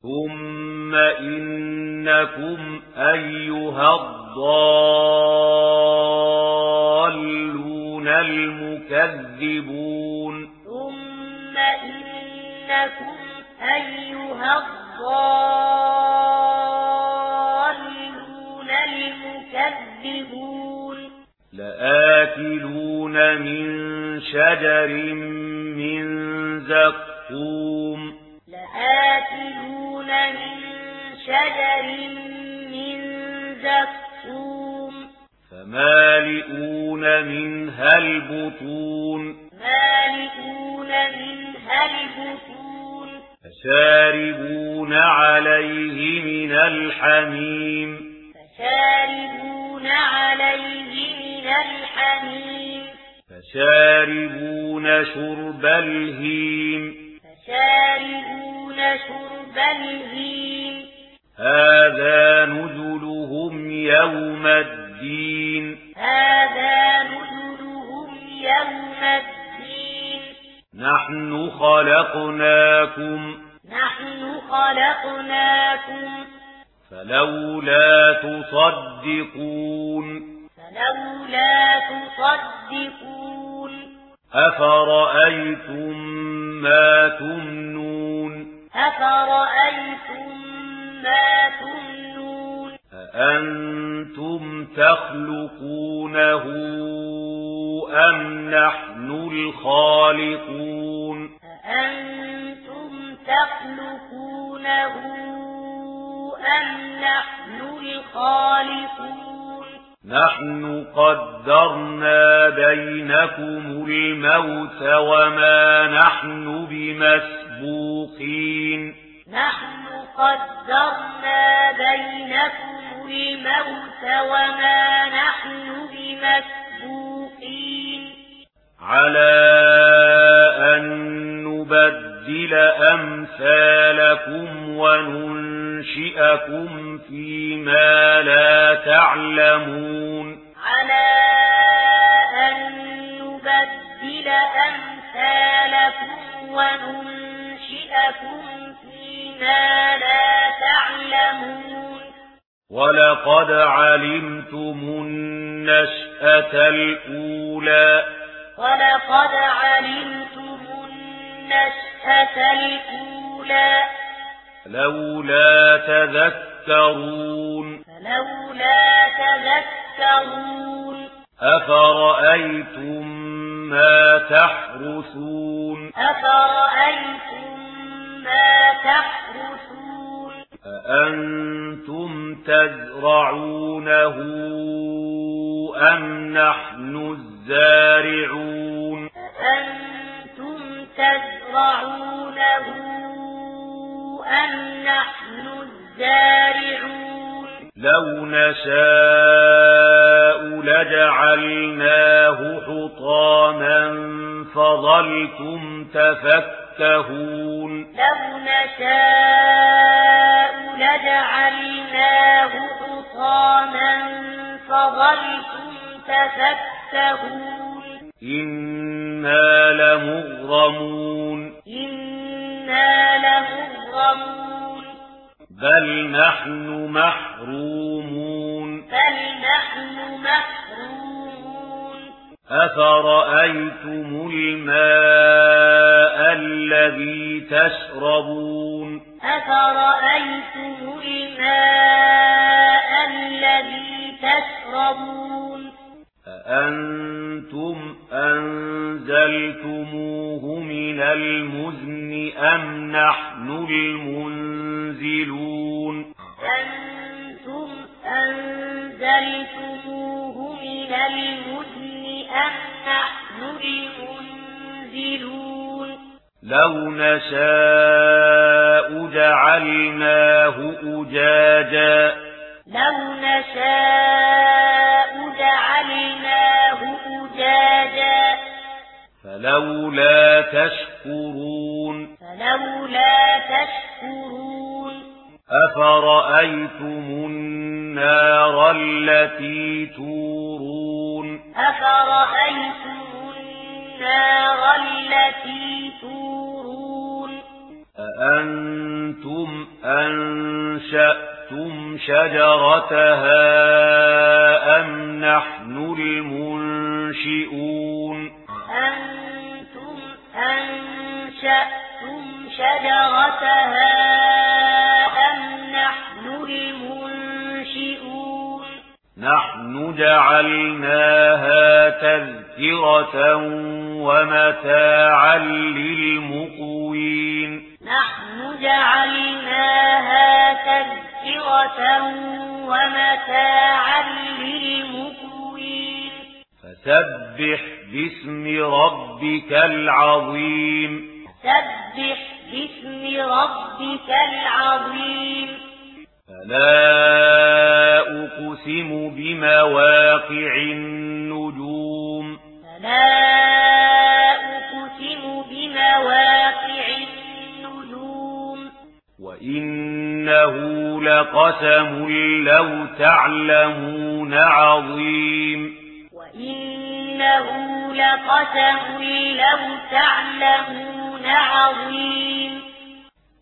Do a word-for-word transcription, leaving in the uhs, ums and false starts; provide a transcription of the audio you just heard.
ثم إنكم أيها الضالون المكذبون ثم إنكم أيها الضالون المكذبون لآكلون من شجر من زقوم لآكلون من شجر من زقوم فمالئون منها البطون مالئون منها البطون فشاربون عليه من الحميم فشاربون عليه من الحميم فشاربون شرب الهيم فشاربون شرب الهيم هذا نزلهم يوم الدين هذا نزلهم يوم الدين نحن خلقناكم نحن خلقناكم فلولا تصدقون فلولا تصدقون أفرأيتم ما تمنون أفرأيتم ما تمنون أأنتم تخلقونه أم نحن الخالقون أأنتم تخلقونه أم نحن الخالقون نحن قدرنا بينكم الموت وما نحن بمسبوقين نحن قدرنا بينكم الموت وما نحن بمسبوقين على أن نبدل أمثالكم وننشئكم فيما لا تعلمون على أن نبدل أمثالكم وننشئكم فيما لا تعلمون ولقد علمتم النشأة الأولى ولقد علمتم النشأة الأولى لولا تذكرون فلولا تذكرون أفرأيتم ما تحرثون أفرأيتم ما تحرثون أأنتم تزرعونه أم نحن الزارعون أأنتم تزرعونه أم نحن الزارعون لو نشاء لجعلناه حطاما فظلتم تفكهون لو نشاء لجعلناه حطاما فظلتم تفكهون إنا لمغرمون إنا لمغرمون بل نحن محرومون بل نحن محرومون أفرأيتم الماء الذي تشربون أفرأيتم الماء الذي تشربون أأنتم أنزلتموه من المزن أم نحن المنزلون أنتم أنزلتموه من المزن أم نحن المنزلون لو نشاء جعلناه أجاجا لو نشاء جعلناه أجاجا فلولا تشكرون فلولا تشكرون أفرأيتم النار التي تورون أفرأيتم النار التي تورون أأنتم أأنتم أنشأتم شجرتها أم نحن المنشئون أأنتم أنشأتم شجرتها أم نحن المنشئون نحن جعلناها تذكرة ومتاعا للمقوين نحن جعلناها تذكرة ومتاعا للمقوين فسبح باسم ربك العظيم سبح باسم ربك العظيم فلا أقسم بمواقع النجوم فلا أقسم بمواقع النجوم وإنه لقسم لو تعلمون عظيم وإنه لقسم لو تعلمون عظيم